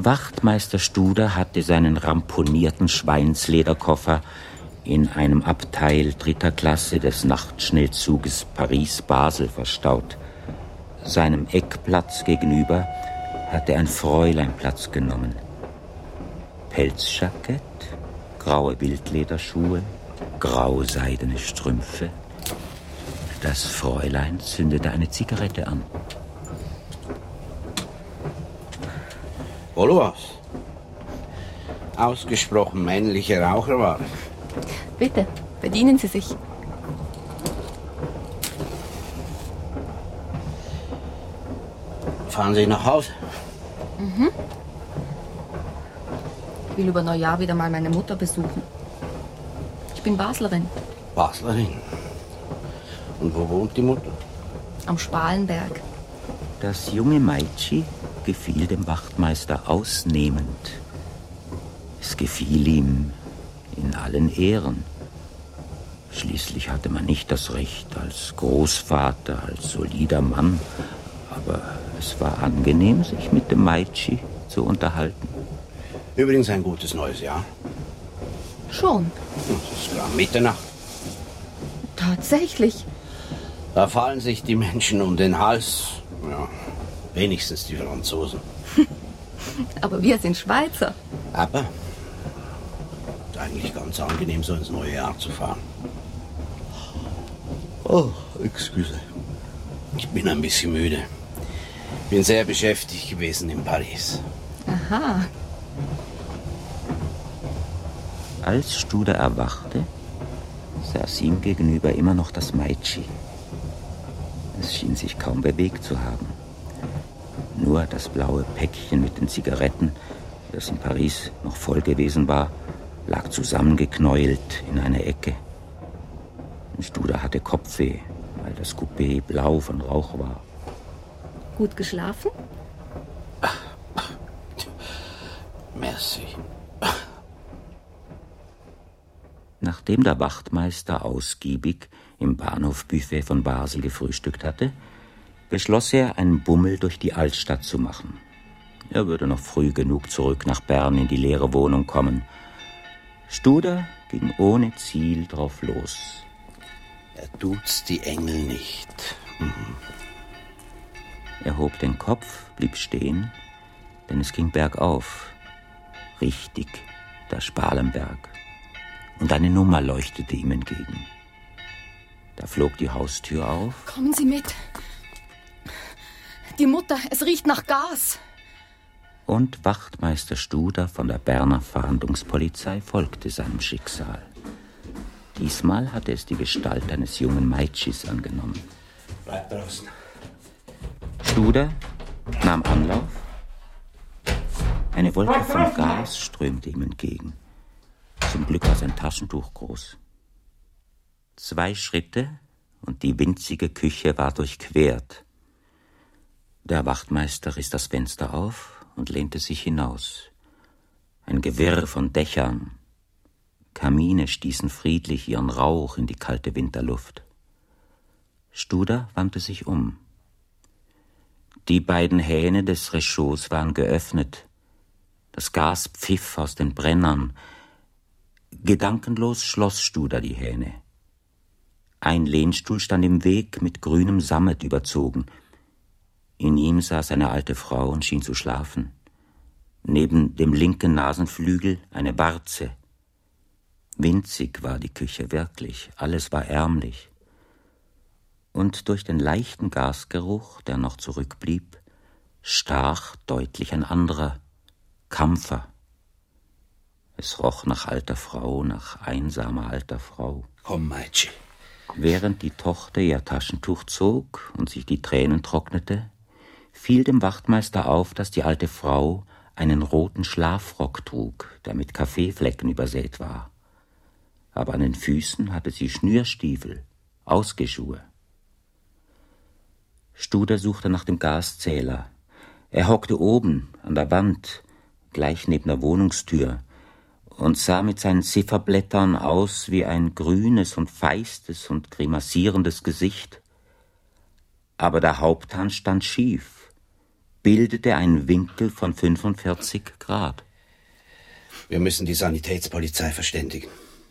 Wachtmeister Studer hatte seinen ramponierten Schweinslederkoffer in einem Abteil 3. Klasse des Nachtschnellzuges Paris-Basel verstaut. Seinem Eckplatz gegenüber hatte ein Fräulein Platz genommen. Pelzjackett, graue Wildlederschuhe, grauseidene Strümpfe. Das Fräulein zündete eine Zigarette an. Oloas. Ausgesprochen männliche Raucherware. Bitte, bedienen Sie sich. Fahren Sie nach Hause? Ich will über Neujahr wieder mal meine Mutter besuchen. Ich bin Baslerin. Baslerin? Und wo wohnt die Mutter? Am Spalenberg. Das junge Meitschi gefiel dem Wachtmeister ausnehmend. Es gefiel ihm in allen Ehren. Schließlich hatte man nicht das Recht als Großvater, als solider Mann, aber es war angenehm, sich mit dem Meitschi zu unterhalten. Übrigens ein gutes neues Jahr. Schon. Es ist gerade Mitternacht. Tatsächlich. Da fallen sich die Menschen um den Hals. Ja, wenigstens die Franzosen. Aber wir sind Schweizer. Aber ist eigentlich ganz angenehm, so ins neue Jahr zu fahren. Oh, excuse. Ich bin ein bisschen müde. Bin sehr beschäftigt gewesen in Paris. Aha. Als Studer erwachte, saß ihm gegenüber immer noch das Meitschi. Es schien sich kaum bewegt zu haben. Nur das blaue Päckchen mit den Zigaretten, das in Paris noch voll gewesen war, lag zusammengeknäult in einer Ecke. Studer hatte Kopfweh, weil das Coupé blau von Rauch war. Gut geschlafen? Merci. Nachdem der Wachtmeister ausgiebig im Bahnhofbuffet von Basel gefrühstückt hatte, beschloss er, einen Bummel durch die Altstadt zu machen. Er würde noch früh genug zurück nach Bern in die leere Wohnung kommen. Studer ging ohne Ziel drauf los. Er tut's die Engel nicht. Er hob den Kopf, blieb stehen, denn es ging bergauf. Richtig, der Spalenberg. Und eine Nummer leuchtete ihm entgegen. Da flog die Haustür auf. Kommen Sie mit. Die Mutter, es riecht nach Gas. Und Wachtmeister Studer von der Berner Fahndungspolizei folgte seinem Schicksal. Diesmal hatte es die Gestalt eines jungen Meitschis angenommen. Bleib draußen. Studer nahm Anlauf. Eine Wolke von Gas strömte ihm entgegen. Zum Glück war sein Taschentuch groß. 2 Schritte und die winzige Küche war durchquert. Der Wachtmeister riss das Fenster auf und lehnte sich hinaus. Ein Gewirr von Dächern. Kamine stießen friedlich ihren Rauch in die kalte Winterluft. Studer wandte sich um. Die beiden Hähne des Réchauds waren geöffnet. Das Gas pfiff aus den Brennern. Gedankenlos schloss Studer die Hähne. Ein Lehnstuhl stand im Weg, mit grünem Sammet überzogen. In ihm saß eine alte Frau und schien zu schlafen. Neben dem linken Nasenflügel eine Warze. Winzig war die Küche wirklich, alles war ärmlich. Und durch den leichten Gasgeruch, der noch zurückblieb, stach deutlich ein anderer, Kampfer. Es roch nach alter Frau, nach einsamer alter Frau. Komm, Meitschi. Während die Tochter ihr Taschentuch zog und sich die Tränen trocknete, fiel dem Wachtmeister auf, dass die alte Frau einen roten Schlafrock trug, der mit Kaffeeflecken übersät war. Aber an den Füßen hatte sie Schnürstiefel, Ausgehschuhe. Studer suchte nach dem Gaszähler. Er hockte oben an der Wand, gleich neben der Wohnungstür, und sah mit seinen Zifferblättern aus wie ein grünes und feistes und grimassierendes Gesicht. Aber der Haupthahn stand schief. bildete einen Winkel von 45 Grad. Wir müssen die Sanitätspolizei verständigen.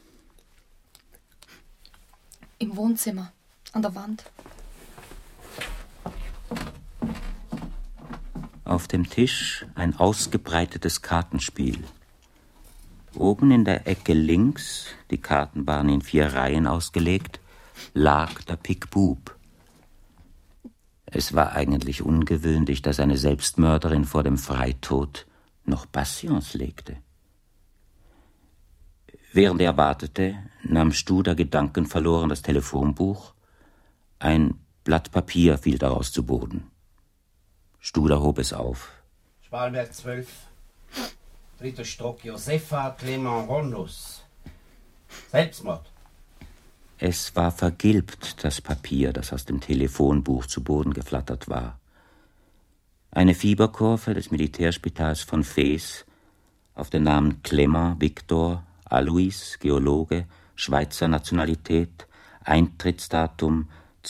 Im Wohnzimmer, an der Wand. Auf dem Tisch ein ausgebreitetes Kartenspiel. Oben in der Ecke links, die Karten waren in 4 Reihen ausgelegt, lag der Pik-Bub. Es war eigentlich ungewöhnlich, dass eine Selbstmörderin vor dem Freitod noch Patience legte. Während er wartete, nahm Studer gedankenverloren das Telefonbuch. Ein Blatt Papier fiel daraus zu Boden. Studer hob es auf. Schwalberg 12, 3. Stock, Josefa Clement Ronus. Selbstmord. Es war vergilbt, das Papier, das aus dem Telefonbuch zu Boden geflattert war. Eine Fieberkurve des Militärspitals von Fez auf den Namen Clement Victor Alois, Geologe, Schweizer Nationalität, Eintrittsdatum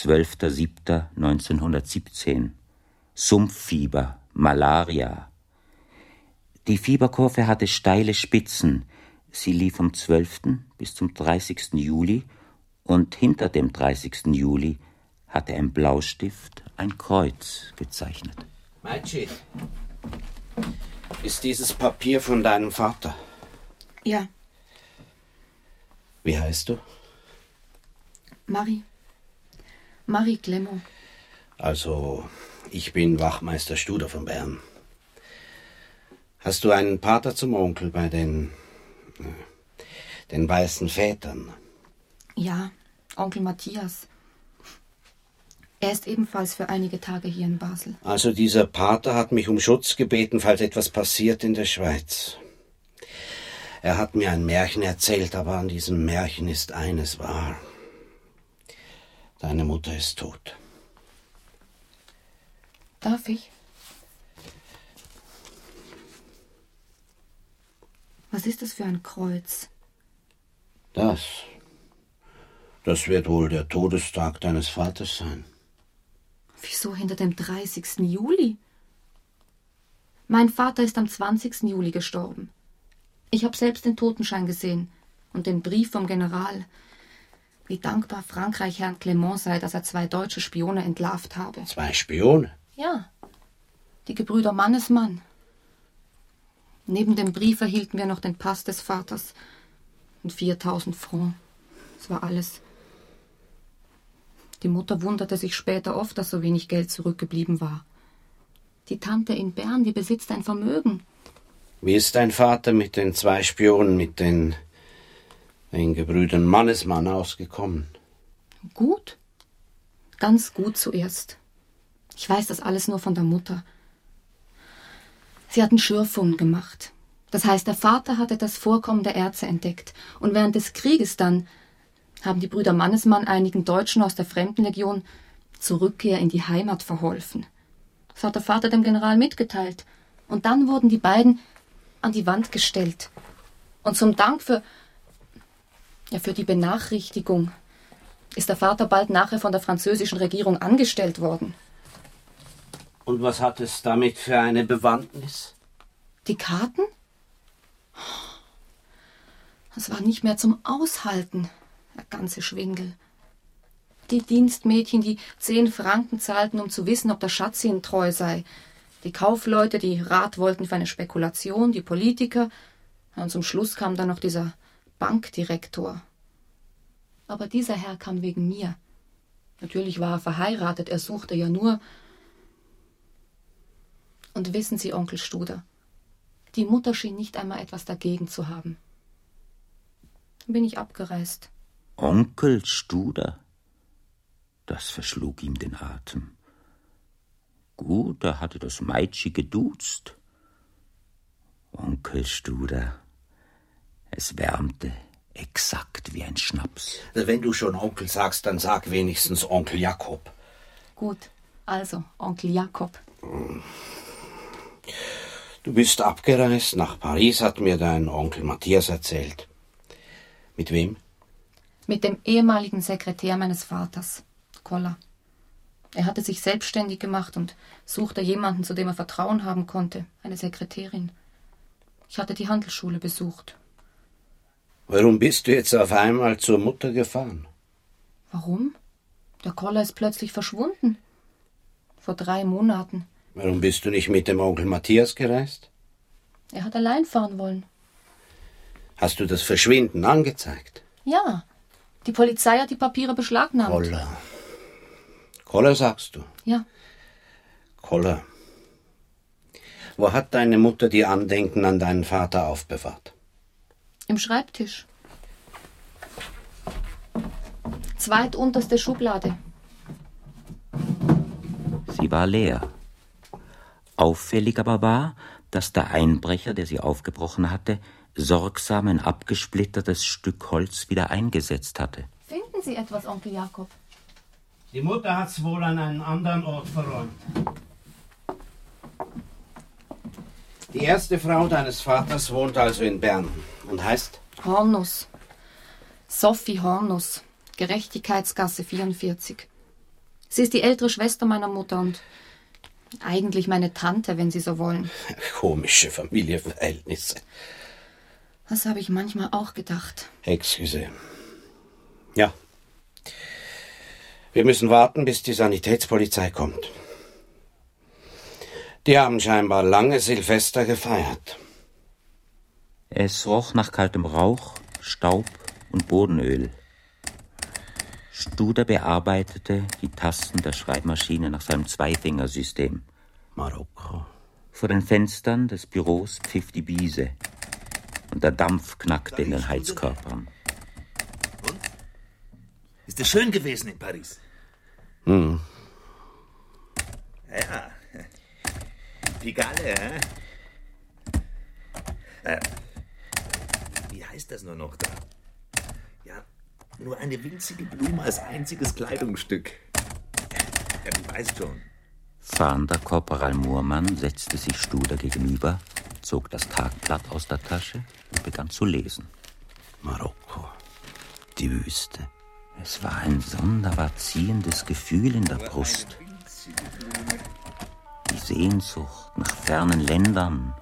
12.07.1917. Sumpffieber, Malaria. Die Fieberkurve hatte steile Spitzen. Sie lief vom 12. bis zum 30. Juli und hinter dem 30. Juli hatte ein Blaustift ein Kreuz gezeichnet. Meitschi, ist dieses Papier von deinem Vater? Ja. Wie heißt du? Marie Clement. Also, ich bin Wachmeister Studer von Bern. Hast du einen Pater zum Onkel bei den weißen Vätern? Ja, Onkel Matthias. Er ist ebenfalls für einige Tage hier in Basel. Also dieser Pater hat mich um Schutz gebeten, falls etwas passiert in der Schweiz. Er hat mir ein Märchen erzählt, aber an diesem Märchen ist eines wahr. Deine Mutter ist tot. Darf ich? Was ist das für ein Kreuz? Das wird wohl der Todestag deines Vaters sein. Wieso hinter dem 30. Juli? Mein Vater ist am 20. Juli gestorben. Ich habe selbst den Totenschein gesehen und den Brief vom General. Wie dankbar Frankreich Herrn Clement sei, dass er 2 deutsche Spione entlarvt habe. 2 Spione? Ja, die Gebrüder Mannesmann. Neben dem Brief erhielten wir noch den Pass des Vaters und 4.000 Francs. Das war alles. Die Mutter wunderte sich später oft, dass so wenig Geld zurückgeblieben war. Die Tante in Bern, die besitzt ein Vermögen. Wie ist dein Vater mit den 2 Spionen, mit den Gebrüdern Mannesmann ausgekommen? Gut. Ganz gut zuerst. Ich weiß das alles nur von der Mutter. Sie hatten Schürfungen gemacht. Das heißt, der Vater hatte das Vorkommen der Erze entdeckt. Und während des Krieges dann haben die Brüder Mannesmann einigen Deutschen aus der Fremdenlegion zur Rückkehr in die Heimat verholfen. Das hat der Vater dem General mitgeteilt. Und dann wurden die beiden an die Wand gestellt. Und zum Dank für die Benachrichtigung ist der Vater bald nachher von der französischen Regierung angestellt worden. Und was hat es damit für eine Bewandtnis? Die Karten? Das war nicht mehr zum Aushalten, der ganze Schwindel. Die Dienstmädchen, die 10 Franken zahlten, um zu wissen, ob der Schatz ihnen treu sei. Die Kaufleute, die Rat wollten für eine Spekulation, die Politiker. Und zum Schluss kam dann noch dieser Bankdirektor. Aber dieser Herr kam wegen mir. Natürlich war er verheiratet, er suchte ja nur. Und wissen Sie, Onkel Studer, die Mutter schien nicht einmal etwas dagegen zu haben. Dann bin ich abgereist. Onkel Studer? Das verschlug ihm den Atem. Gut, er hatte das Meitschi geduzt. Onkel Studer. Es wärmte exakt wie ein Schnaps. Wenn du schon Onkel sagst, dann sag wenigstens Onkel Jakob. Gut, also Onkel Jakob. Du bist abgereist nach Paris, hat mir dein Onkel Matthias erzählt. Mit wem? Mit dem ehemaligen Sekretär meines Vaters, Koller. Er hatte sich selbstständig gemacht und suchte jemanden, zu dem er Vertrauen haben konnte, eine Sekretärin. Ich hatte die Handelsschule besucht. Warum bist du jetzt auf einmal zur Mutter gefahren? Warum? Der Koller ist plötzlich verschwunden. Vor 3 Monaten. Warum bist du nicht mit dem Onkel Matthias gereist? Er hat allein fahren wollen. Hast du das Verschwinden angezeigt? Ja, die Polizei hat die Papiere beschlagnahmt. Koller. Koller, sagst du? Ja. Koller. Wo hat deine Mutter die Andenken an deinen Vater aufbewahrt? Im Schreibtisch. Zweitunterste Schublade. Sie war leer. Auffällig aber war, dass der Einbrecher, der sie aufgebrochen hatte, sorgsam ein abgesplittertes Stück Holz wieder eingesetzt hatte. Finden Sie etwas, Onkel Jakob? Die Mutter hat's wohl an einen anderen Ort verräumt. Die erste Frau deines Vaters wohnt also in Bern und heißt? Hornus. Sophie Hornus. Gerechtigkeitsgasse 44. Sie ist die ältere Schwester meiner Mutter und eigentlich meine Tante, wenn Sie so wollen. Komische Familienverhältnisse. Das habe ich manchmal auch gedacht. Excuse. Ja. Wir müssen warten, bis die Sanitätspolizei kommt. Die haben scheinbar lange Silvester gefeiert. Es roch nach kaltem Rauch, Staub und Bodenöl. Studer bearbeitete die Tasten der Schreibmaschine nach seinem Zweifingersystem. Marokko. Vor den Fenstern des Büros pfiff die Biese und der Dampf knackte in den Heizkörpern. Und? Ist es schön gewesen in Paris? Hm. Ja. Pigalle, wie heißt das nur noch da? Ja, nur eine winzige Blume als einziges Kleidungsstück. Ja, du weißt schon. Fahnder Korporal Muhrmann setzte sich Studer gegenüber, zog das Tagblatt aus der Tasche und begann zu lesen. Marokko. Die Wüste. Es war ein sonderbar ziehendes Gefühl in der Brust. Die Sehnsucht nach fernen Ländern.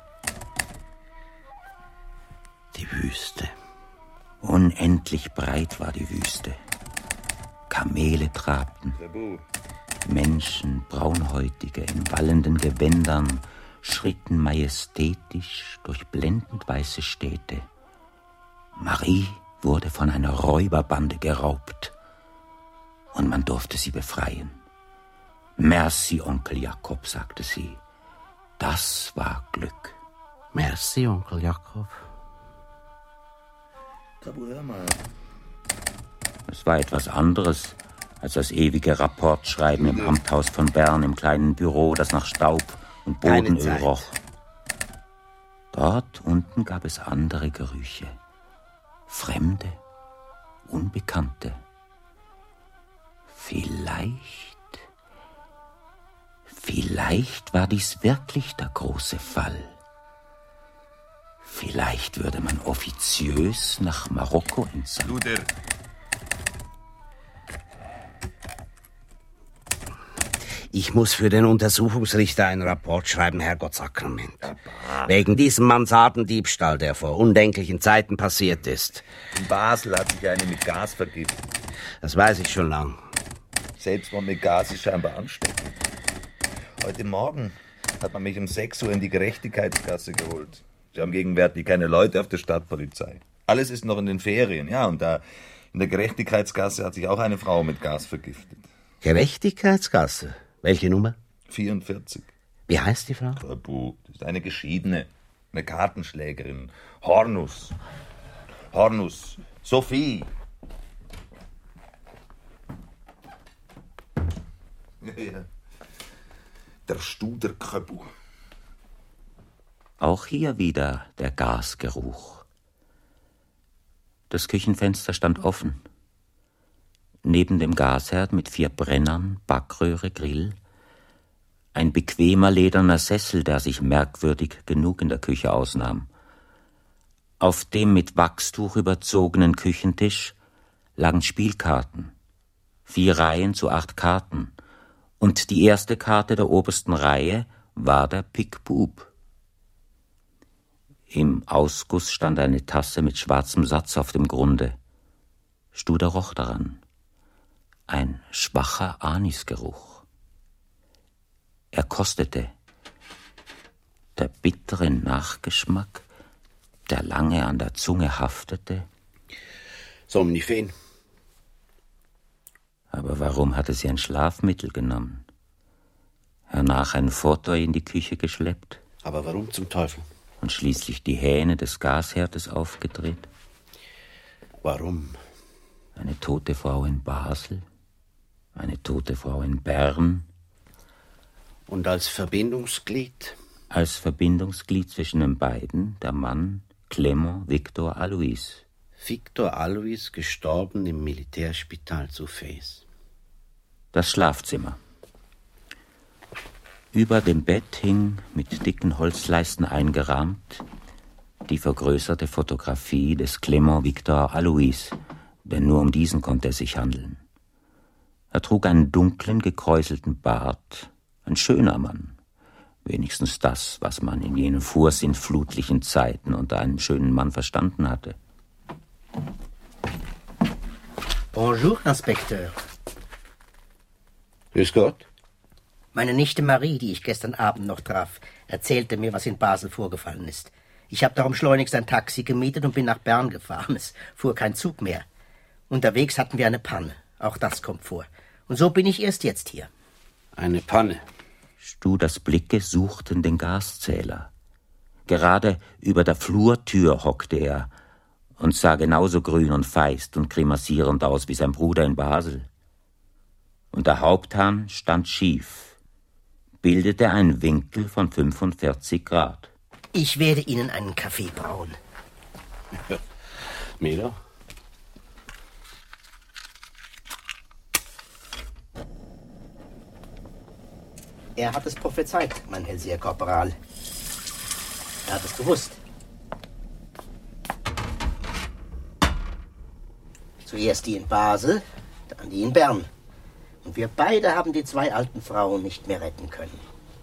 Die Wüste. Unendlich breit war die Wüste. Kamele trabten. Menschen, Braunhäutige in wallenden Gewändern, schritten majestätisch durch blendend weiße Städte. Marie wurde von einer Räuberbande geraubt. Und man durfte sie befreien. Merci, Onkel Jakob, sagte sie. Das war Glück. Merci, Onkel Jakob. Hör mal. Es war etwas anderes als das ewige Rapportschreiben im Amthaus von Bern, im kleinen Büro, das nach Staub und Bodenöl roch. Dort unten gab es andere Gerüche. Fremde, Unbekannte. Vielleicht war dies wirklich der große Fall. Vielleicht würde man offiziös nach Marokko entsandt. Luder. Ich muss für den Untersuchungsrichter einen Rapport schreiben, Herrgottssakrament. Wegen diesem Mansardendiebstahl, der vor undenklichen Zeiten passiert ist. In Basel hat sich eine mit Gas vergiftet. Das weiß ich schon lang. Selbstmord mit Gas ist scheinbar ansteckend. Heute Morgen hat man mich um 6 Uhr in die Gerechtigkeitsgasse geholt. Sie haben gegenwärtig keine Leute auf der Stadtpolizei. Alles ist noch in den Ferien, ja, und da in der Gerechtigkeitsgasse hat sich auch eine Frau mit Gas vergiftet. Gerechtigkeitsgasse? Welche Nummer? 44. Wie heißt die Frau? Das ist eine Geschiedene, eine Kartenschlägerin. Hornus. Sophie. Ja. Der Studer Köbu. Auch hier wieder der Gasgeruch. Das Küchenfenster stand offen. Neben dem Gasherd mit 4 Brennern, Backröhre, Grill, ein bequemer lederner Sessel, der sich merkwürdig genug in der Küche ausnahm. Auf dem mit Wachstuch überzogenen Küchentisch lagen Spielkarten, 4 Reihen zu 8 Karten Und die erste Karte der obersten Reihe war der Pick-Bub. Im Ausguss stand eine Tasse mit schwarzem Satz auf dem Grunde. Studer roch daran. Ein schwacher Anisgeruch. Er kostete. Der bittere Nachgeschmack, der lange an der Zunge haftete. Somnifen. Aber warum hatte sie ein Schlafmittel genommen? Hernach ein Fauteuil in die Küche geschleppt? Aber warum zum Teufel? Und schließlich die Hähne des Gasherdes aufgedreht? Warum? Eine tote Frau in Basel, eine tote Frau in Bern. Und als Verbindungsglied? Als Verbindungsglied zwischen den beiden der Mann Clément Victor Aloys. Victor Aloys, gestorben im Militärspital zu Fez. Das Schlafzimmer. Über dem Bett hing, mit dicken Holzleisten eingerahmt, die vergrößerte Fotografie des Clément Victor Aloys, denn nur um diesen konnte es sich handeln. Er trug einen dunklen, gekräuselten Bart, ein schöner Mann. Wenigstens das, was man in jenen vorsinnflutlichen Zeiten unter einem schönen Mann verstanden hatte. Bonjour, Inspekteur. Grüß Gott. Meine Nichte Marie, die ich gestern Abend noch traf, erzählte mir, was in Basel vorgefallen ist. Ich habe darum schleunigst ein Taxi gemietet und bin nach Bern gefahren. Es fuhr kein Zug mehr. Unterwegs hatten wir eine Panne. Auch das kommt vor. Und so bin ich erst jetzt hier. Eine Panne. Studers Blicke suchten den Gaszähler. Gerade über der Flurtür hockte er und sah genauso grün und feist und grimassierend aus wie sein Bruder in Basel. Und der Haupthahn stand schief, bildete einen Winkel von 45 Grad. Ich werde Ihnen einen Kaffee brauen. Mir? Er hat es prophezeit, mein Hellseher Korporal. Er hat es gewusst. Zuerst die in Basel, dann die in Bern. Und wir beide haben die zwei alten Frauen nicht mehr retten können.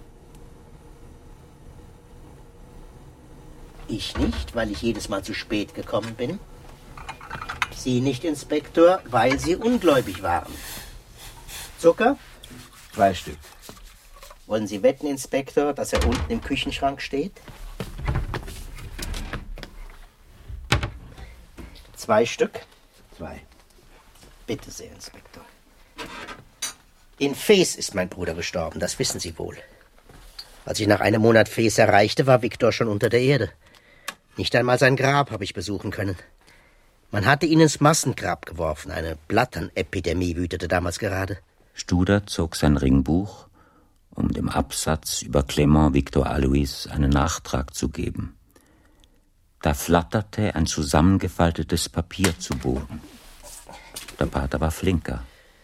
Ich nicht, weil ich jedes Mal zu spät gekommen bin. Sie nicht, Inspektor, weil Sie ungläubig waren. Zucker? 2 Stück. Wollen Sie wetten, Inspektor, dass er unten im Küchenschrank steht? 2 Stück? 2. Bitte sehr, Inspektor. In Fez ist mein Bruder gestorben, das wissen Sie wohl. Als ich nach einem Monat Fez erreichte, war Victor schon unter der Erde. Nicht einmal sein Grab habe ich besuchen können. Man hatte ihn ins Massengrab geworfen. Eine Blatternepidemie wütete damals gerade. Studer zog sein Ringbuch, um dem Absatz über Clément Victor Aloys einen Nachtrag zu geben. Da flatterte ein zusammengefaltetes Papier zu Boden. Der Pater war flinker.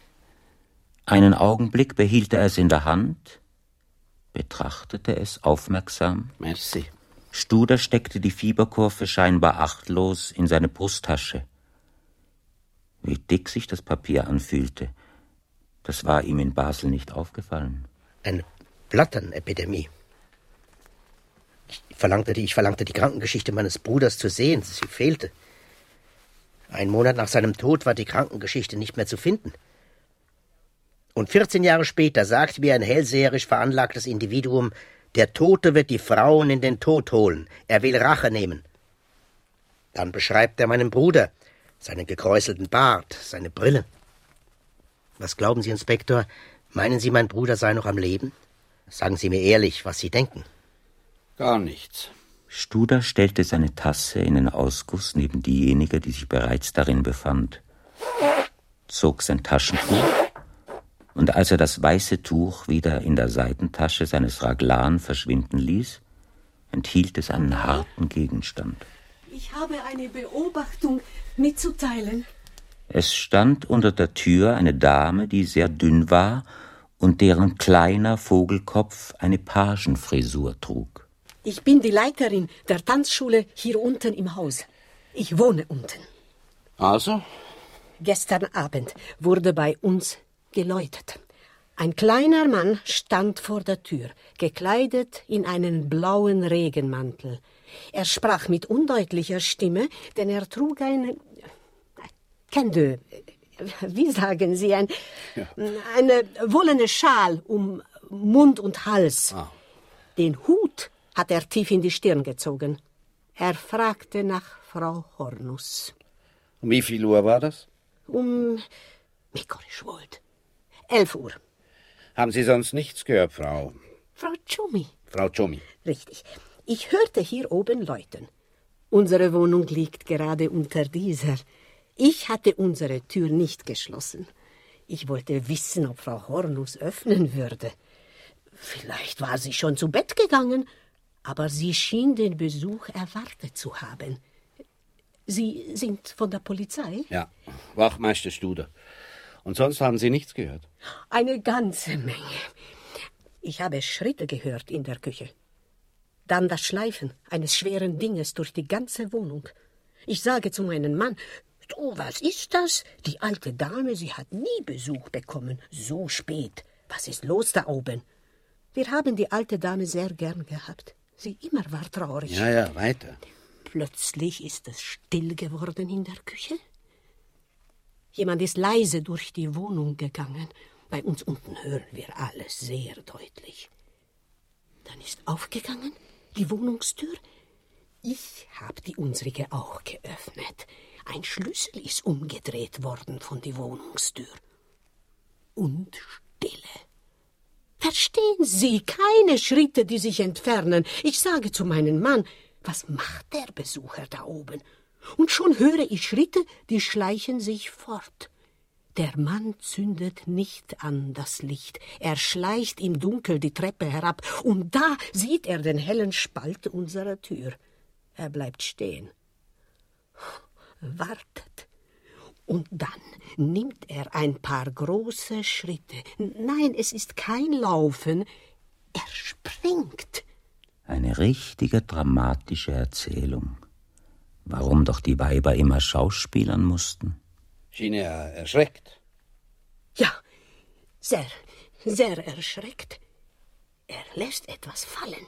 Einen Augenblick behielt er es in der Hand, betrachtete es aufmerksam. Merci. Studer steckte die Fieberkurve scheinbar achtlos in seine Brusttasche. Wie dick sich das Papier anfühlte, das war ihm in Basel nicht aufgefallen. Eine Blatternepidemie. Ich verlangte die Krankengeschichte meines Bruders zu sehen. Sie fehlte. 1 Monat nach seinem Tod war die Krankengeschichte nicht mehr zu finden. Und 14 Jahre später sagte mir ein hellseherisch veranlagtes Individuum, der Tote wird die Frauen in den Tod holen. Er will Rache nehmen. Dann beschreibt er meinen Bruder, seinen gekräuselten Bart, seine Brille. Was glauben Sie, Inspektor? Meinen Sie, mein Bruder sei noch am Leben? Sagen Sie mir ehrlich, was Sie denken. Gar nichts. Studer stellte seine Tasse in den Ausguss neben diejenige, die sich bereits darin befand, zog sein Taschentuch, und als er das weiße Tuch wieder in der Seitentasche seines Raglan verschwinden ließ, enthielt es einen harten Gegenstand. Ich habe eine Beobachtung mitzuteilen. Es stand unter der Tür eine Dame, die sehr dünn war und deren kleiner Vogelkopf eine Pagenfrisur trug. Ich bin die Leiterin der Tanzschule hier unten im Haus. Ich wohne unten. Also? Gestern Abend wurde bei uns geläutet. Ein kleiner Mann stand vor der Tür, gekleidet in einen blauen Regenmantel. Er sprach mit undeutlicher Stimme, denn er trug ein Kende, wie sagen Sie, eine wollene Schal um Mund und Hals. Ah. Den Hut hat er tief in die Stirn gezogen. Er fragte nach Frau Hornus. Um wie viel Uhr war das? Mikorisch wollt. 11 Uhr. Haben Sie sonst nichts gehört, Frau? Frau Tschumi. Frau Tschumi. Richtig. Ich hörte hier oben läuten. Unsere Wohnung liegt gerade unter dieser. Ich hatte unsere Tür nicht geschlossen. Ich wollte wissen, ob Frau Hornus öffnen würde. Vielleicht war sie schon zu Bett gegangen, aber sie schien den Besuch erwartet zu haben. Sie sind von der Polizei? Ja, Wachmeister Studer. Und sonst haben Sie nichts gehört? Eine ganze Menge. Ich habe Schritte gehört in der Küche. Dann das Schleifen eines schweren Dinges durch die ganze Wohnung. Ich sage zu meinem Mann, »Du, was ist das? Die alte Dame, sie hat nie Besuch bekommen. So spät. Was ist los da oben?« Wir haben die alte Dame sehr gern gehabt. Sie immer war traurig. Ja, weiter. Plötzlich ist es still geworden in der Küche. Jemand ist leise durch die Wohnung gegangen. Bei uns unten hören wir alles sehr deutlich. Dann ist aufgegangen die Wohnungstür. Ich habe die unsrige auch geöffnet. Ein Schlüssel ist umgedreht worden von der Wohnungstür. Und Stille. Verstehen Sie, keine Schritte, die sich entfernen. Ich sage zu meinem Mann, was macht der Besucher da oben? Und schon höre ich Schritte, die schleichen sich fort. Der Mann zündet nicht an das Licht. Er schleicht im Dunkel die Treppe herab, und da sieht er den hellen Spalt unserer Tür. Er bleibt stehen, wartet, und dann nimmt er ein paar große Schritte. Nein, es ist kein Laufen, er springt. Eine richtige dramatische Erzählung. Warum doch die Weiber immer schauspielern mussten? Schien er erschreckt? Ja, sehr, sehr erschreckt. Er lässt etwas fallen.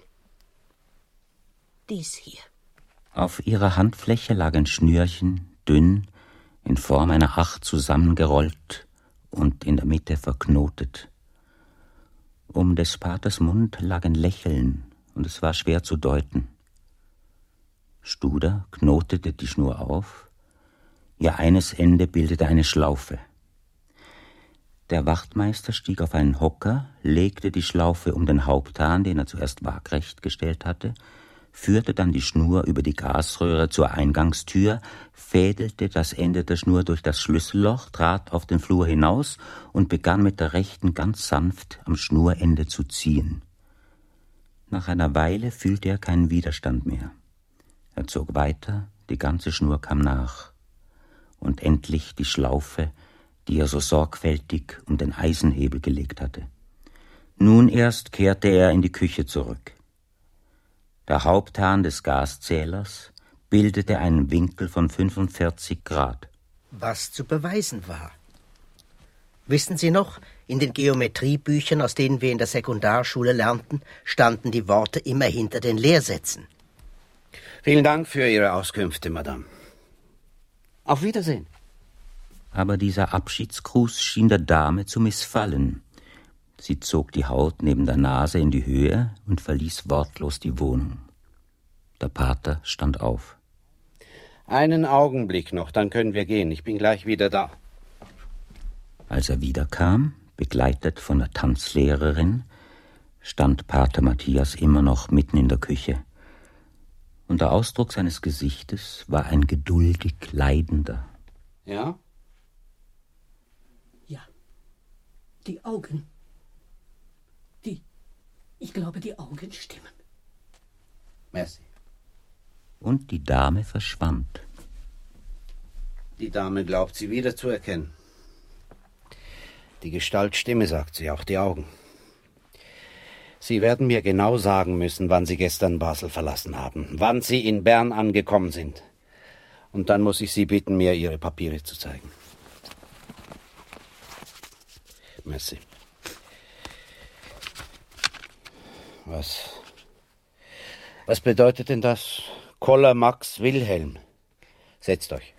Dies hier. Auf ihrer Handfläche lag ein Schnürchen, dünn, in Form einer 8 zusammengerollt und in der Mitte verknotet. Um des Paters Mund lag ein Lächeln, und es war schwer zu deuten. Studer knotete die Schnur auf. Ihr eines Ende bildete eine Schlaufe. Der Wachtmeister stieg auf einen Hocker, legte die Schlaufe um den Haupthahn, den er zuerst waagrecht gestellt hatte, führte dann die Schnur über die Gasröhre zur Eingangstür, fädelte das Ende der Schnur durch das Schlüsselloch, trat auf den Flur hinaus und begann mit der rechten ganz sanft am Schnurende zu ziehen. Nach einer Weile fühlte er keinen Widerstand mehr. Er zog weiter, die ganze Schnur kam nach. Und endlich die Schlaufe, die er so sorgfältig um den Eisenhebel gelegt hatte. Nun erst kehrte er in die Küche zurück. Der Haupthahn des Gaszählers bildete einen Winkel von 45 Grad. Was zu beweisen war. Wissen Sie noch, in den Geometriebüchern, aus denen wir in der Sekundarschule lernten, standen die Worte immer hinter den Lehrsätzen. Vielen Dank für Ihre Auskünfte, Madame. Auf Wiedersehen. Aber dieser Abschiedsgruß schien der Dame zu missfallen. Sie zog die Haut neben der Nase in die Höhe und verließ wortlos die Wohnung. Der Pater stand auf. Einen Augenblick noch, dann können wir gehen. Ich bin gleich wieder da. Als er wiederkam, begleitet von der Tanzlehrerin, stand Pater Matthias immer noch mitten in der Küche. Und der Ausdruck seines Gesichtes war ein geduldig leidender. Ja? Ja. Die Augen. Ich glaube, die Augen stimmen. Merci. Und die Dame verschwand. Die Dame glaubt, sie wiederzuerkennen. Die Gestalt stimme, sagt sie, auch die Augen. Sie werden mir genau sagen müssen, wann Sie gestern Basel verlassen haben, wann Sie in Bern angekommen sind. Und dann muss ich Sie bitten, mir Ihre Papiere zu zeigen. Merci. Was bedeutet denn das? Koller Max Wilhelm. Setzt euch.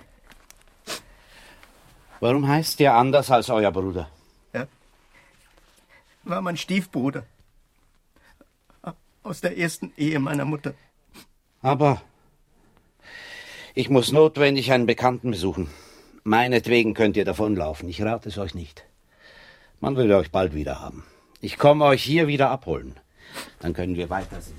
Warum heißt der anders als euer Bruder? Ja. War mein Stiefbruder. Aus der ersten Ehe meiner Mutter. Aber ich muss notwendig einen Bekannten besuchen. Meinetwegen könnt ihr davonlaufen. Ich rate es euch nicht. Man will euch bald wieder haben. Ich komme euch hier wieder abholen. Dann können wir weitersehen.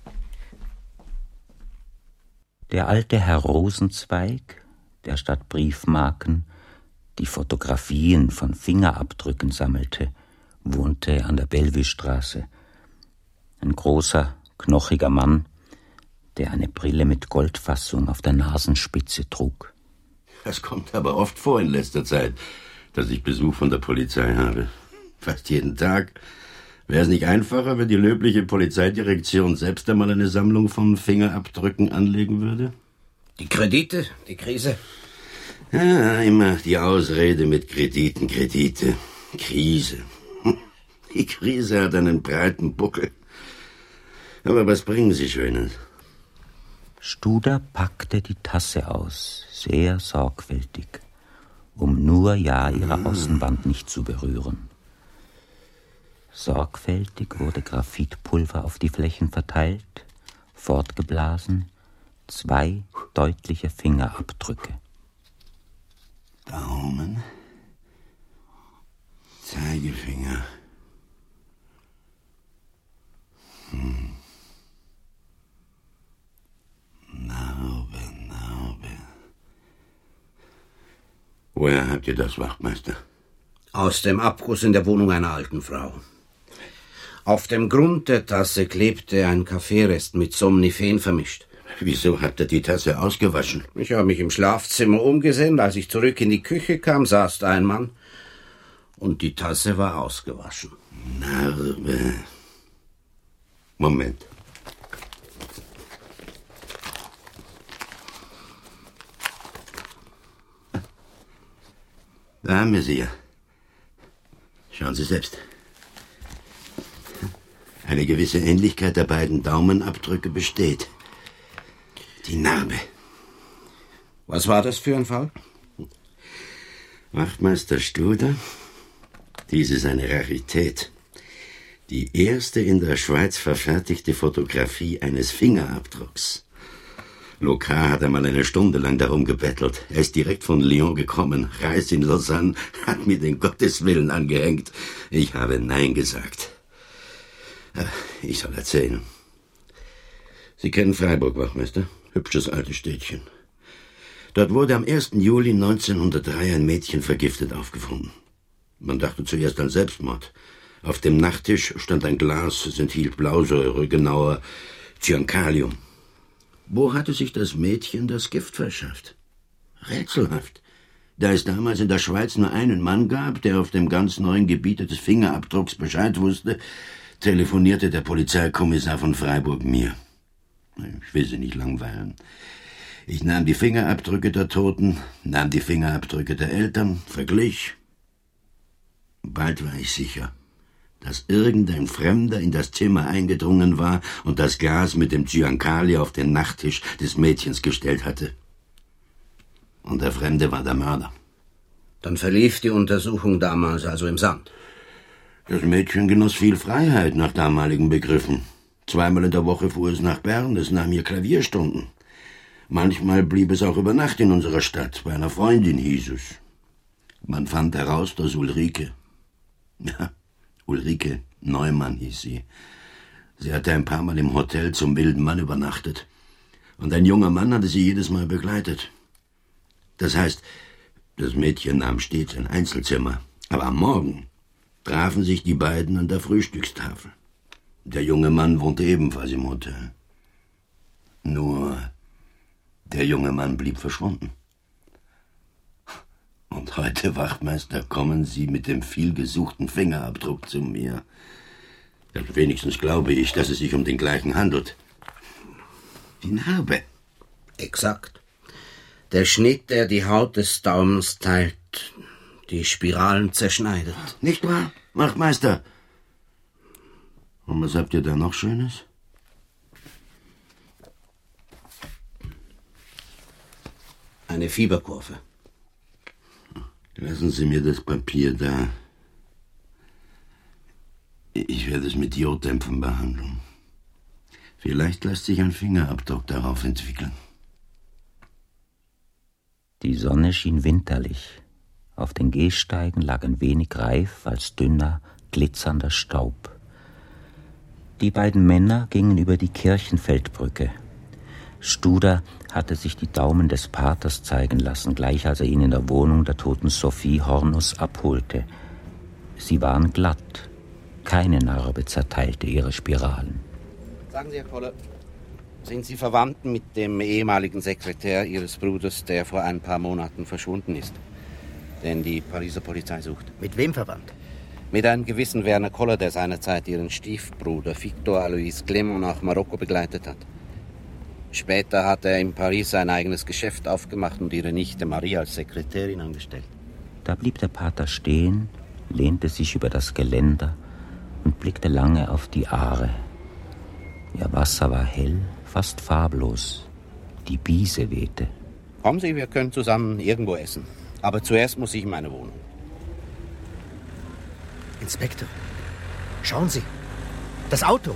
Der alte Herr Rosenzweig, der statt Briefmarken die Fotografien von Fingerabdrücken sammelte, wohnte an der Bellevue-Straße. Ein großer, knochiger Mann, der eine Brille mit Goldfassung auf der Nasenspitze trug. Das kommt aber oft vor in letzter Zeit, dass ich Besuch von der Polizei habe. Fast jeden Tag. Wäre es nicht einfacher, wenn die löbliche Polizeidirektion selbst einmal eine Sammlung von Fingerabdrücken anlegen würde? Die Kredite, die Krise. Ja, immer die Ausrede mit Krediten, Kredite. Krise. Die Krise hat einen breiten Buckel. Aber was bringen Sie Schönes? Studer packte die Tasse aus, sehr sorgfältig, um nur ja ihre Außenwand nicht zu berühren. Sorgfältig wurde Graphitpulver auf die Flächen verteilt, fortgeblasen, 2 deutliche Fingerabdrücke. Daumen, Zeigefinger. Narbe. Woher habt ihr das, Wachtmeister? Aus dem Abguss in der Wohnung einer alten Frau. Auf dem Grund der Tasse klebte ein Kaffeerest mit Somnifen vermischt. Wieso habt ihr die Tasse ausgewaschen? Ich habe mich im Schlafzimmer umgesehen. Als ich zurück in die Küche kam, saß da ein Mann und die Tasse war ausgewaschen. Narbe. Moment. Da haben wir sie ja. Schauen Sie selbst. Eine gewisse Ähnlichkeit der beiden Daumenabdrücke besteht. Die Narbe. Was war das für ein Fall? Wachtmeister Studer, dies ist eine Rarität. Die erste in der Schweiz verfertigte Fotografie eines Fingerabdrucks. Locard hat einmal eine Stunde lang darum gebettelt. Er ist direkt von Lyon gekommen, reist in Lausanne, hat mir den Gotteswillen angehängt. Ich habe Nein gesagt. Ich soll erzählen. Sie kennen Freiburg, Wachtmeister? Hübsches altes Städtchen. Dort wurde am 1. Juli 1903 ein Mädchen vergiftet aufgefunden. Man dachte zuerst an Selbstmord. Auf dem Nachttisch stand ein Glas, es enthielt Blausäure, genauer Cyankalium. Wo hatte sich das Mädchen das Gift verschafft? Rätselhaft. Da es damals in der Schweiz nur einen Mann gab, der auf dem ganz neuen Gebiet des Fingerabdrucks Bescheid wusste, telefonierte der Polizeikommissar von Freiburg mir. Ich will Sie nicht langweilen. Ich nahm die Fingerabdrücke der Toten, nahm die Fingerabdrücke der Eltern, verglich. Bald war ich sicher, dass irgendein Fremder in das Zimmer eingedrungen war und das Glas mit dem Cyankali auf den Nachttisch des Mädchens gestellt hatte. Und der Fremde war der Mörder. Dann verlief die Untersuchung damals also im Sand. Das Mädchen genoss viel Freiheit nach damaligen Begriffen. 2-mal in der Woche fuhr es nach Bern, es nahm ihr Klavierstunden. Manchmal blieb es auch über Nacht in unserer Stadt, bei einer Freundin hieß es. Man fand heraus, dass Ulrike, Ulrike Neumann hieß sie. Sie hatte ein paar Mal im Hotel zum wilden Mann übernachtet. Und ein junger Mann hatte sie jedes Mal begleitet. Das heißt, das Mädchen nahm stets ein Einzelzimmer. Aber am Morgen trafen sich die beiden an der Frühstückstafel. Der junge Mann wohnte ebenfalls im Hotel. Nur, der junge Mann blieb verschwunden. Und heute, Wachtmeister, kommen Sie mit dem vielgesuchten Fingerabdruck zu mir. Ja, wenigstens glaube ich, dass es sich um den gleichen handelt. Die Narbe. Exakt. Der Schnitt, der die Haut des Daumens teilt, die Spiralen zerschneidet. Nicht wahr, Wachtmeister? Und was habt ihr da noch Schönes? Eine Fieberkurve. Lassen Sie mir das Papier da. Ich werde es mit Joddämpfen behandeln. Vielleicht lässt sich ein Fingerabdruck darauf entwickeln. Die Sonne schien winterlich. Auf den Gehsteigen lag ein wenig reif als dünner, glitzernder Staub. Die beiden Männer gingen über die Kirchenfeldbrücke. Studer hatte sich die Daumen des Paters zeigen lassen, gleich als er ihn in der Wohnung der toten Sophie Hornus abholte. Sie waren glatt. Keine Narbe zerteilte ihre Spiralen. Sagen Sie, Herr Koller, sind Sie verwandt mit dem ehemaligen Sekretär Ihres Bruders, der vor ein paar Monaten verschwunden ist, den die Pariser Polizei sucht? Mit wem verwandt? Mit einem gewissen Werner Koller, der seinerzeit Ihren Stiefbruder Victor Alois Clement nach Marokko begleitet hat. Später hat er in Paris sein eigenes Geschäft aufgemacht und Ihre Nichte Marie als Sekretärin angestellt. Da blieb der Pater stehen, lehnte sich über das Geländer und blickte lange auf die Aare. Ihr Wasser war hell, fast farblos. Die Biese wehte. Kommen Sie, wir können zusammen irgendwo essen. Aber zuerst muss ich in meine Wohnung. Inspektor, schauen Sie. Das Auto.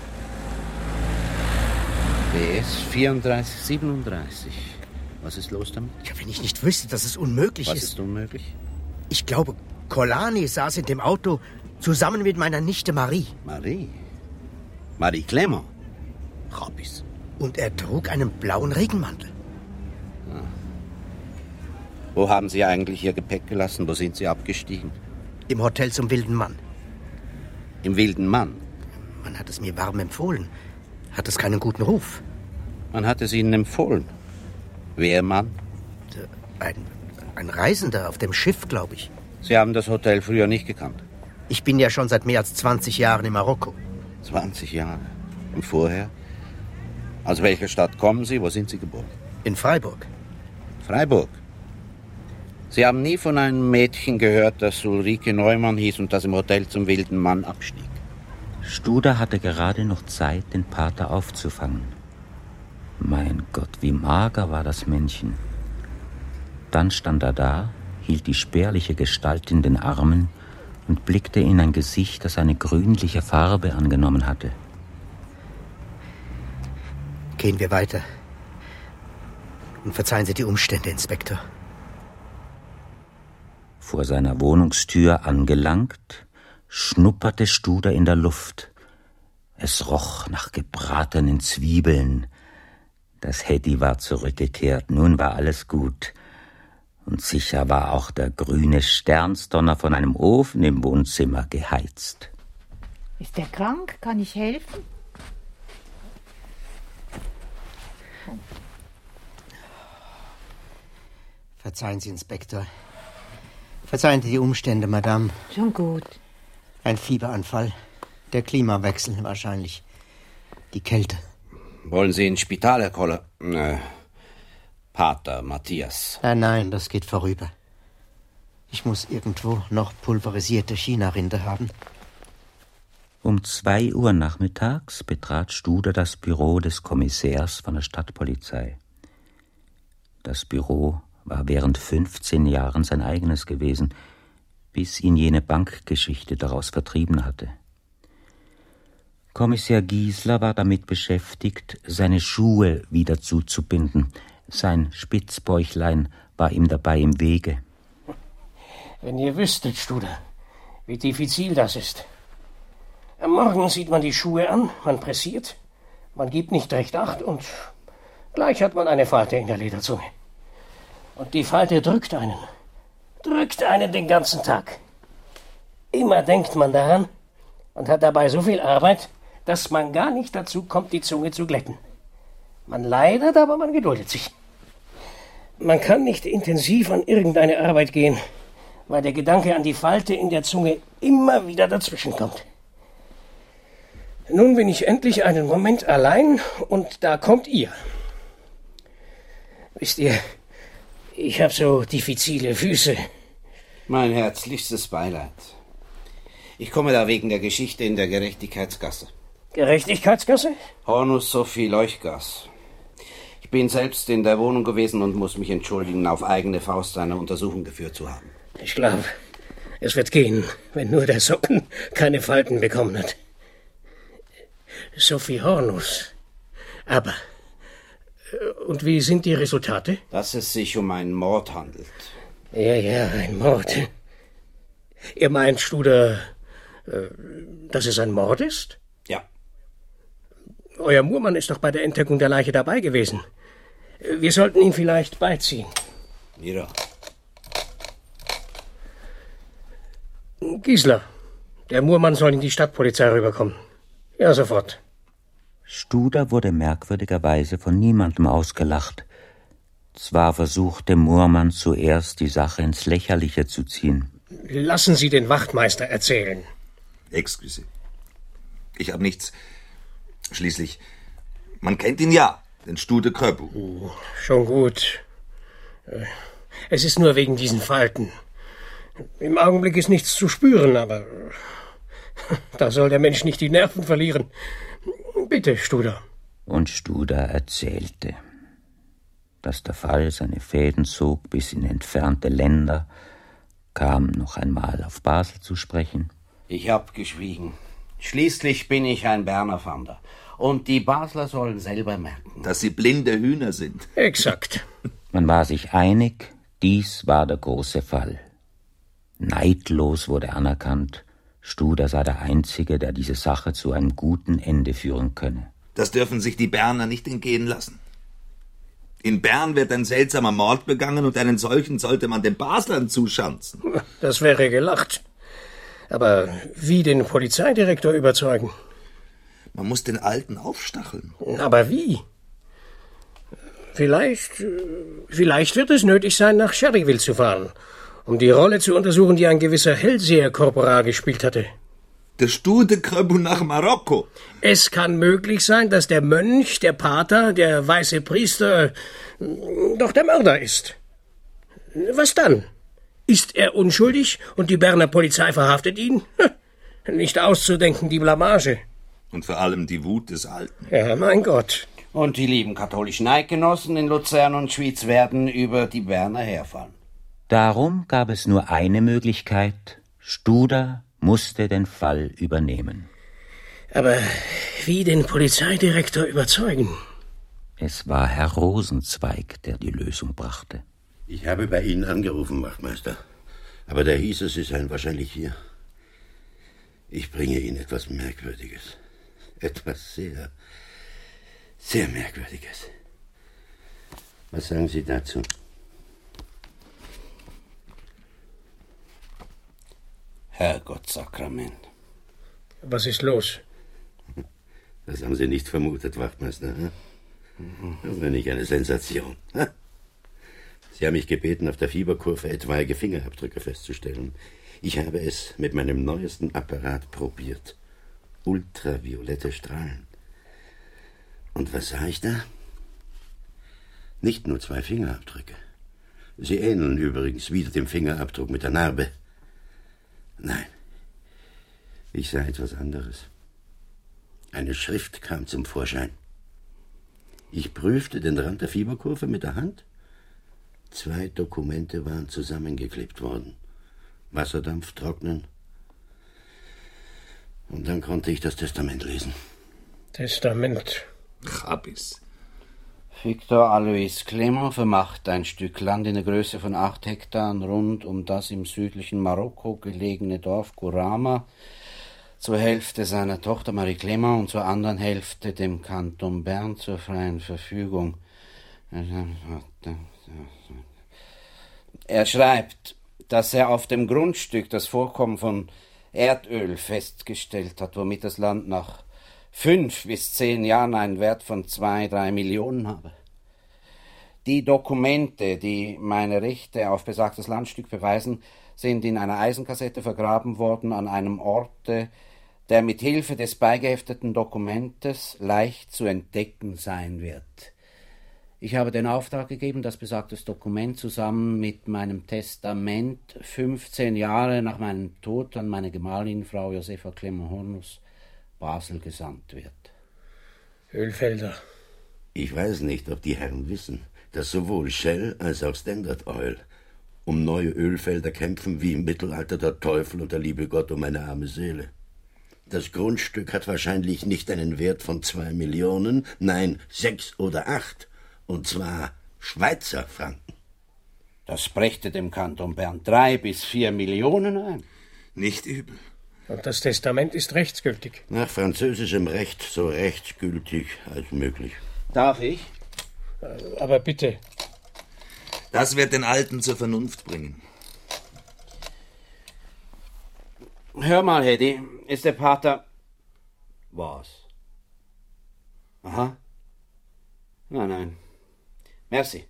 BS 3437. Was ist los damit? Ja, wenn ich nicht wüsste, dass es unmöglich ist. Was ist unmöglich? Ich glaube, Colani saß in dem Auto zusammen mit meiner Nichte Marie. Marie? Marie Clement? Hobbys. Und er trug einen blauen Regenmantel. Ja. Wo haben Sie eigentlich Ihr Gepäck gelassen? Wo sind Sie abgestiegen? Im Hotel zum Wilden Mann. Im Wilden Mann? Man hat es mir warm empfohlen. Hat es keinen guten Ruf? Man hat es Ihnen empfohlen. Wer Mann? Ein Reisender auf dem Schiff, glaube ich. Sie haben das Hotel früher nicht gekannt? Ich bin ja schon seit mehr als 20 Jahren in Marokko. 20 Jahre? Und vorher? Aus welcher Stadt kommen Sie? Wo sind Sie geboren? In Freiburg. Freiburg? Sie haben nie von einem Mädchen gehört, das Ulrike Neumann hieß und das im Hotel zum Wilden Mann abstieg? Studer hatte gerade noch Zeit, den Pater aufzufangen. Mein Gott, wie mager war das Männchen. Dann stand er da, hielt die spärliche Gestalt in den Armen und blickte in ein Gesicht, das eine grünliche Farbe angenommen hatte. Gehen wir weiter. Und verzeihen Sie die Umstände, Inspektor. Vor seiner Wohnungstür angelangt, schnupperte Studer in der Luft. Es roch nach gebratenen Zwiebeln. Das Heddy war zurückgekehrt, nun war alles gut. Und sicher war auch der grüne Sternsdonner von einem Ofen im Wohnzimmer geheizt. Ist er krank? Kann ich helfen? Verzeihen Sie, Inspektor. Verzeihen Sie die Umstände, Madame. Schon gut. Ein Fieberanfall. Der Klimawechsel wahrscheinlich. Die Kälte. Wollen Sie ins Spital, Herr Koller? Pater Matthias. Nein, das geht vorüber. Ich muss irgendwo noch pulverisierte China-Rinde haben. Um 2 Uhr nachmittags betrat Studer das Büro des Kommissärs von der Stadtpolizei. Das Büro war während 15 Jahren sein eigenes gewesen, bis ihn jene Bankgeschichte daraus vertrieben hatte. Kommissär Giesler war damit beschäftigt, seine Schuhe wieder zuzubinden. Sein Spitzbäuchlein war ihm dabei im Wege. Wenn ihr wüsstet, Studer, wie diffizil das ist. Am Morgen sieht man die Schuhe an, man pressiert, man gibt nicht recht Acht und gleich hat man eine Falte in der Lederzunge. Und die Falte drückt einen den ganzen Tag. Immer denkt man daran und hat dabei so viel Arbeit, dass man gar nicht dazu kommt, die Zunge zu glätten. Man leidet, aber man geduldet sich. Man kann nicht intensiv an irgendeine Arbeit gehen, weil der Gedanke an die Falte in der Zunge immer wieder dazwischen kommt. Nun bin ich endlich einen Moment allein und da kommt ihr. Wisst ihr, ich habe so diffizile Füße. Mein herzlichstes Beileid. Ich komme da wegen der Geschichte in der Gerechtigkeitsgasse. Gerechtigkeitsgasse? Hornus Sophie Leuchtgas. Ich bin selbst in der Wohnung gewesen und muss mich entschuldigen, auf eigene Faust eine Untersuchung geführt zu haben. Ich glaube, es wird gehen, wenn nur der Socken keine Falten bekommen hat. Sophie Hornus. Aber, und wie sind die Resultate? Dass es sich um einen Mord handelt. Ja, ein Mord. Ihr meint, Studer, dass es ein Mord ist? Ja. Euer Murmann ist doch bei der Entdeckung der Leiche dabei gewesen. Wir sollten ihn vielleicht beiziehen. Ja. Giesler, der Murmann soll in die Stadtpolizei rüberkommen. Ja, sofort. Studer wurde merkwürdigerweise von niemandem ausgelacht. Zwar versuchte Murmann zuerst, die Sache ins Lächerliche zu ziehen. Lassen Sie den Wachtmeister erzählen. Excuse. Ich hab nichts. Schließlich, man kennt ihn ja, den Stude Kröbu. Schon gut. Es ist nur wegen diesen Falten. Im Augenblick ist nichts zu spüren, aber da soll der Mensch nicht die Nerven verlieren. Bitte, Studer. Und Studer erzählte, dass der Fall seine Fäden zog bis in entfernte Länder, kam noch einmal auf Basel zu sprechen. Ich hab geschwiegen. Schließlich bin ich ein Berner Fander. Und die Basler sollen selber merken, dass sie blinde Hühner sind. Exakt. Man war sich einig, dies war der große Fall. Neidlos wurde anerkannt, Studer sei der Einzige, der diese Sache zu einem guten Ende führen könne. Das dürfen sich die Berner nicht entgehen lassen. In Bern wird ein seltsamer Mord begangen und einen solchen sollte man den Baslern zuschanzen. Das wäre gelacht. Aber wie den Polizeidirektor überzeugen? Man muss den Alten aufstacheln. Aber wie? Vielleicht wird es nötig sein, nach Cherryville zu fahren, um die Rolle zu untersuchen, die ein gewisser Hellseher-Korporal gespielt hatte. Der Stude Kröbu nach Marokko. Es kann möglich sein, dass der Mönch, der Pater, der weiße Priester doch der Mörder ist. Was dann? Ist er unschuldig und die Berner Polizei verhaftet ihn? Nicht auszudenken, die Blamage. Und vor allem die Wut des Alten. Ja, mein Gott. Und die lieben katholischen Eidgenossen in Luzern und Schwyz werden über die Berner herfallen. Darum gab es nur eine Möglichkeit. Studer musste den Fall übernehmen. Aber wie den Polizeidirektor überzeugen? Es war Herr Rosenzweig, der die Lösung brachte. Ich habe bei Ihnen angerufen, Wachtmeister. Aber da hieß es, Sie seien wahrscheinlich hier. Ich bringe Ihnen etwas Merkwürdiges. Etwas sehr, sehr Merkwürdiges. Was sagen Sie dazu? Herrgottsakrament. Was ist los? Das haben Sie nicht vermutet, Wachtmeister. Hm? Wenn nicht eine Sensation. Hm? Sie haben mich gebeten, auf der Fieberkurve etwaige Fingerabdrücke festzustellen. Ich habe es mit meinem neuesten Apparat probiert. Ultraviolette Strahlen. Und was sah ich da? Nicht nur 2 Fingerabdrücke. Sie ähneln übrigens wieder dem Fingerabdruck mit der Narbe. Nein, ich sah etwas anderes. Eine Schrift kam zum Vorschein. Ich prüfte den Rand der Fieberkurve mit der Hand. 2 Dokumente waren zusammengeklebt worden. Wasserdampf trocknen. Und dann konnte ich das Testament lesen. Testament. Chabis. Victor Alois Clement vermacht ein Stück Land in der Größe von 8 Hektaren rund um das im südlichen Marokko gelegene Dorf Gurama, zur Hälfte seiner Tochter Marie Clement und zur anderen Hälfte dem Kanton Bern zur freien Verfügung. Er schreibt, dass er auf dem Grundstück das Vorkommen von Erdöl festgestellt hat, womit das Land nach 5 bis 10 Jahren einen Wert von 2-3 Millionen habe. Die Dokumente, die meine Rechte auf besagtes Landstück beweisen, sind in einer Eisenkassette vergraben worden an einem Orte, der mit Hilfe des beigehefteten Dokumentes leicht zu entdecken sein wird. Ich habe den Auftrag gegeben, das besagtes Dokument zusammen mit meinem Testament 15 Jahre nach meinem Tod an meine Gemahlin, Frau Josefa Clement Hornus, Basel gesandt wird. Ölfelder. Ich weiß nicht, ob die Herren wissen, dass sowohl Shell als auch Standard Oil um neue Ölfelder kämpfen wie im Mittelalter der Teufel und der liebe Gott um eine arme Seele. Das Grundstück hat wahrscheinlich nicht einen Wert von 2 Millionen, nein, 6 oder 8. Und zwar Schweizer Franken. Das brächte dem Kanton Bern 3 bis 4 Millionen ein. Nicht übel. Und das Testament ist rechtsgültig. Nach französischem Recht so rechtsgültig als möglich. Darf ich? Aber bitte. Das wird den Alten zur Vernunft bringen. Hör mal, Hedy, ist der Pater... Was? Aha. Nein. Merci.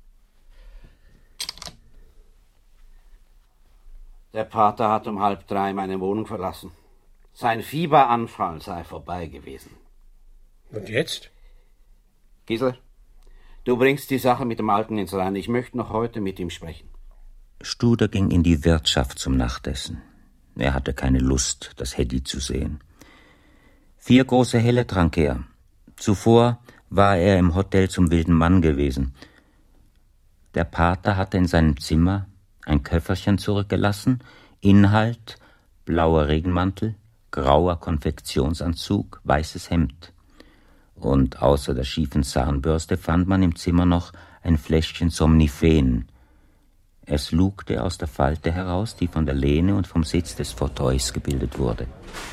Der Pater hat um 2:30 meine Wohnung verlassen. Sein Fieberanfall sei vorbei gewesen. Und jetzt? Gisela, du bringst die Sache mit dem Alten ins Reine. Ich möchte noch heute mit ihm sprechen. Studer ging in die Wirtschaft zum Nachtessen. Er hatte keine Lust, das Hedy zu sehen. 4 große Helle trank er. Zuvor war er im Hotel zum Wilden Mann gewesen. Der Pater hatte in seinem Zimmer ein Köfferchen zurückgelassen, Inhalt blauer Regenmantel, grauer Konfektionsanzug, weißes Hemd. Und außer der schiefen Zahnbürste fand man im Zimmer noch ein Fläschchen Somniphen. Es lugte aus der Falte heraus, die von der Lehne und vom Sitz des Fauteuils gebildet wurde.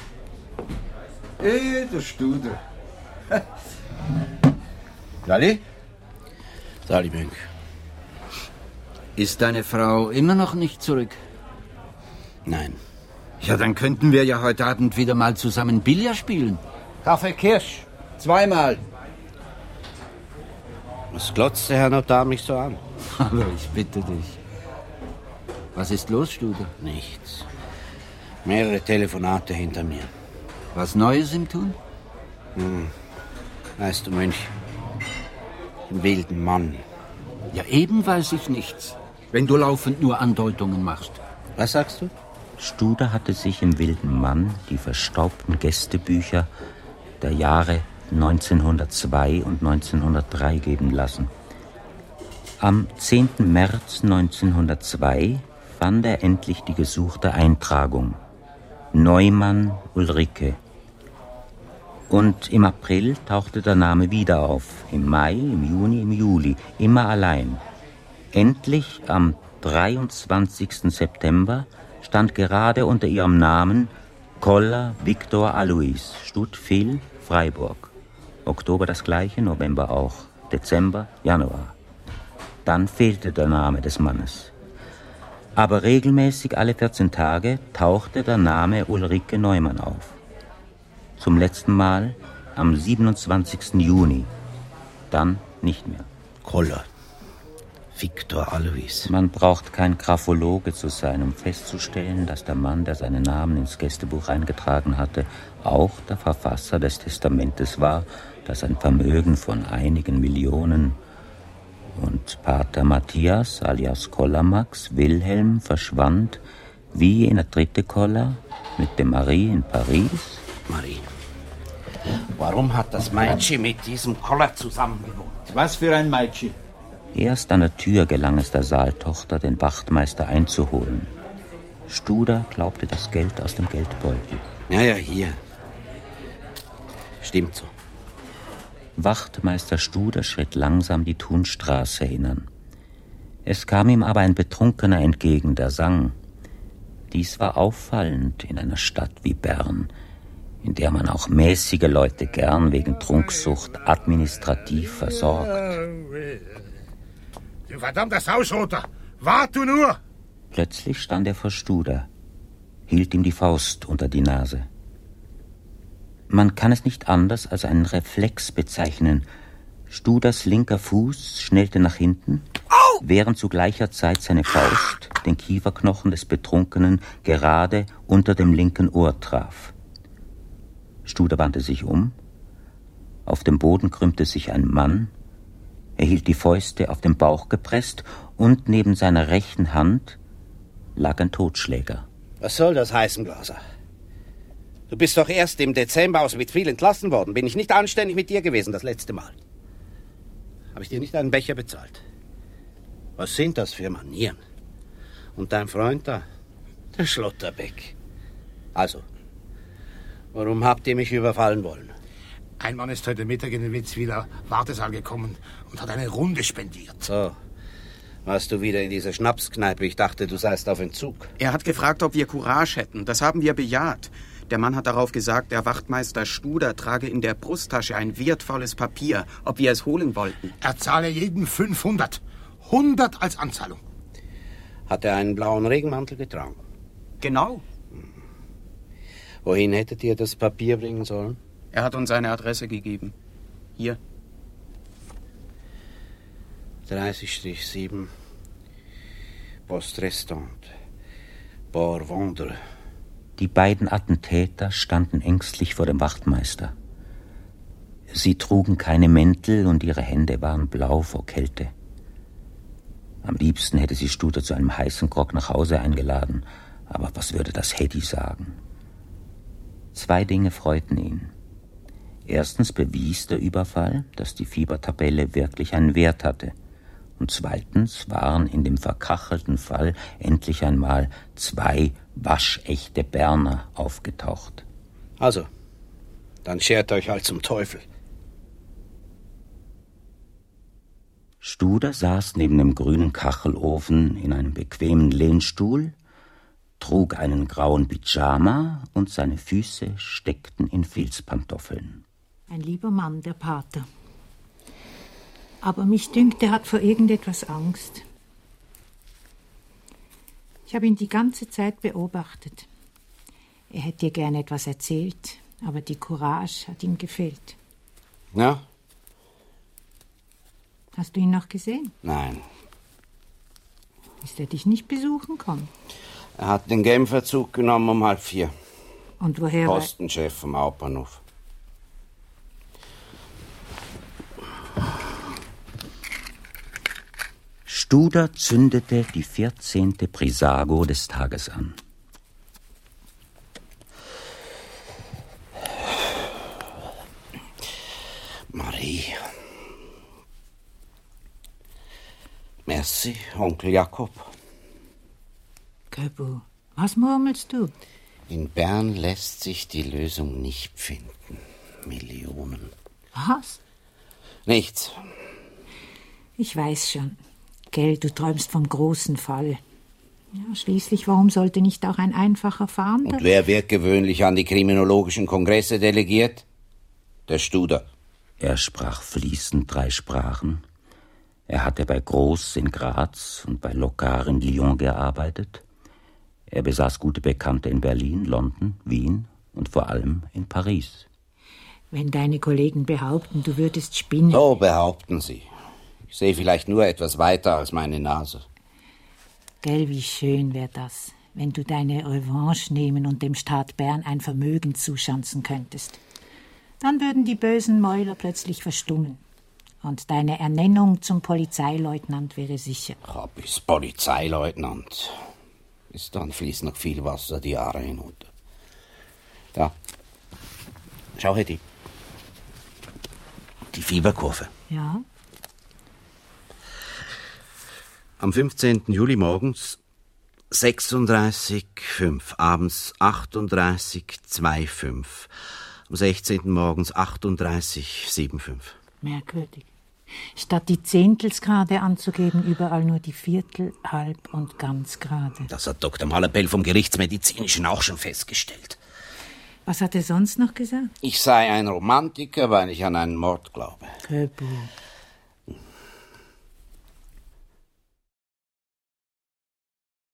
Der Studer. Sali? Sali Bünk. Ist deine Frau immer noch nicht zurück? Nein. Ja, dann könnten wir ja heute Abend wieder mal zusammen Billard spielen. Kaffee Kirsch. 2-mal. Was glotzt der Herr Notar mich so an? Aber ich bitte dich. Was ist los, Studer? Nichts. Mehrere Telefonate hinter mir. Was Neues im Tun? Weißt du, Mönch, einen wilden Mann. Ja, eben weiß ich nichts, wenn du laufend nur Andeutungen machst. Was sagst du? Studer hatte sich im Wilden Mann die verstaubten Gästebücher der Jahre 1902 und 1903 geben lassen. Am 10. März 1902 fand er endlich die gesuchte Eintragung. Neumann Ulrike. Und im April tauchte der Name wieder auf. Im Mai, im Juni, im Juli. Immer allein. Endlich am 23. September stand gerade unter ihrem Namen Koller Viktor Alois, Stuttfil, Freiburg. Oktober das gleiche, November auch. Dezember, Januar. Dann fehlte der Name des Mannes. Aber regelmäßig alle 14 Tage tauchte der Name Ulrike Neumann auf. Zum letzten Mal am 27. Juni. Dann nicht mehr. Koller. Viktor Alois. Man braucht kein Graphologe zu sein, um festzustellen, dass der Mann, der seinen Namen ins Gästebuch eingetragen hatte, auch der Verfasser des Testamentes war, das ein Vermögen von einigen Millionen und Pater Matthias alias Kollermax Wilhelm verschwand wie jener dritte Koller mit dem Marie in Paris. Marie, warum hat das Meitschi mit diesem Koller zusammengewohnt? Was für ein Meitschi? Erst an der Tür gelang es der Saaltochter, den Wachtmeister einzuholen. Studer glaubte das Geld aus dem Geldbeutel. Ja, hier. Stimmt so. Wachtmeister Studer schritt langsam die Thunstraße hinan. Es kam ihm aber ein Betrunkener entgegen, der sang. Dies war auffallend in einer Stadt wie Bern, in der man auch mäßige Leute gern wegen Trunksucht administrativ versorgt. Du verdammter Sausroter! Wart du nur! Plötzlich stand er vor Studer, hielt ihm die Faust unter die Nase. Man kann es nicht anders als einen Reflex bezeichnen. Studers linker Fuß schnellte nach hinten, während zu gleicher Zeit seine Faust den Kieferknochen des Betrunkenen gerade unter dem linken Ohr traf. Studer wandte sich um. Auf dem Boden krümmte sich ein Mann. Er hielt die Fäuste auf den Bauch gepresst und neben seiner rechten Hand lag ein Totschläger. Was soll das heißen, Glaser? Du bist doch erst im Dezember aus Wittwil entlassen worden. Bin ich nicht anständig mit dir gewesen das letzte Mal? Habe ich dir nicht einen Becher bezahlt? Was sind das für Manieren? Und dein Freund da, der Schlotterbeck. Also, warum habt ihr mich überfallen wollen? Ein Mann ist heute Mittag in den Witzwiler Wartesaal gekommen und hat eine Runde spendiert. So, warst du wieder in dieser Schnapskneipe? Ich dachte, du seist auf Entzug. Er hat gefragt, ob wir Courage hätten. Das haben wir bejaht. Der Mann hat darauf gesagt, der Wachtmeister Studer trage in der Brusttasche ein wertvolles Papier, ob wir es holen wollten. Er zahle jedem 500. 100 als Anzahlung. Hat er einen blauen Regenmantel getragen? Genau. Wohin hättet ihr das Papier bringen sollen? Er hat uns eine Adresse gegeben. Hier. 30-7 Poste Restante. Port Vendre. Die beiden Attentäter standen ängstlich vor dem Wachtmeister. Sie trugen keine Mäntel und ihre Hände waren blau vor Kälte. Am liebsten hätte sie Studer zu einem heißen Grog nach Hause eingeladen. Aber was würde das Hedy sagen? 2 Dinge freuten ihn. Erstens bewies der Überfall, dass die Fiebertabelle wirklich einen Wert hatte. Und zweitens waren in dem verkachelten Fall endlich einmal 2 waschechte Berner aufgetaucht. Also, dann schert euch halt zum Teufel. Studer saß neben dem grünen Kachelofen in einem bequemen Lehnstuhl, trug einen grauen Pyjama und seine Füße steckten in Filzpantoffeln. Ein lieber Mann, der Pater. Aber mich dünkt, er hat vor irgendetwas Angst. Ich habe ihn die ganze Zeit beobachtet. Er hätte dir gerne etwas erzählt, aber die Courage hat ihm gefehlt. Ja? Hast du ihn noch gesehen? Nein. Ist er dich nicht besuchen kommen? Er hat den Genferzug genommen um 3:30. Und woher? Postenchef vom Hauptbahnhof. Studer zündete die 14. Prisago des Tages an. Marie. Merci, Onkel Jakob. Köbu, was murmelst du? In Bern lässt sich die Lösung nicht finden. Millionen. Was? Nichts. Ich weiß schon. Gell, du träumst vom großen Fall. Ja, schließlich, warum sollte nicht auch ein einfacher Fahnder... Und wer wird gewöhnlich an die kriminologischen Kongresse delegiert? Der Studer. Er sprach fließend 3 Sprachen. Er hatte bei Groß in Graz und bei Locard in Lyon gearbeitet. Er besaß gute Bekannte in Berlin, London, Wien und vor allem in Paris. Wenn deine Kollegen behaupten, du würdest spinnen... So behaupten sie. Ich sehe vielleicht nur etwas weiter als meine Nase. Gell, wie schön wäre das, wenn du deine Revanche nehmen und dem Staat Bern ein Vermögen zuschanzen könntest. Dann würden die bösen Mäuler plötzlich verstummen. Und deine Ernennung zum Polizeileutnant wäre sicher. Bis Polizeileutnant. Bis dann fließt noch viel Wasser die Aare hinunter. Da. Schau, Hedy. Die Fieberkurve. Ja? Am 15. Juli morgens 36,5, abends 38,25, am 16. morgens 38,75. Merkwürdig. Statt die Zehntelsgrade anzugeben, überall nur die Viertel, Halb- und Ganzgrade. Das hat Dr. Malapell vom Gerichtsmedizinischen auch schon festgestellt. Was hat er sonst noch gesagt? Ich sei ein Romantiker, weil ich an einen Mord glaube. Köbu.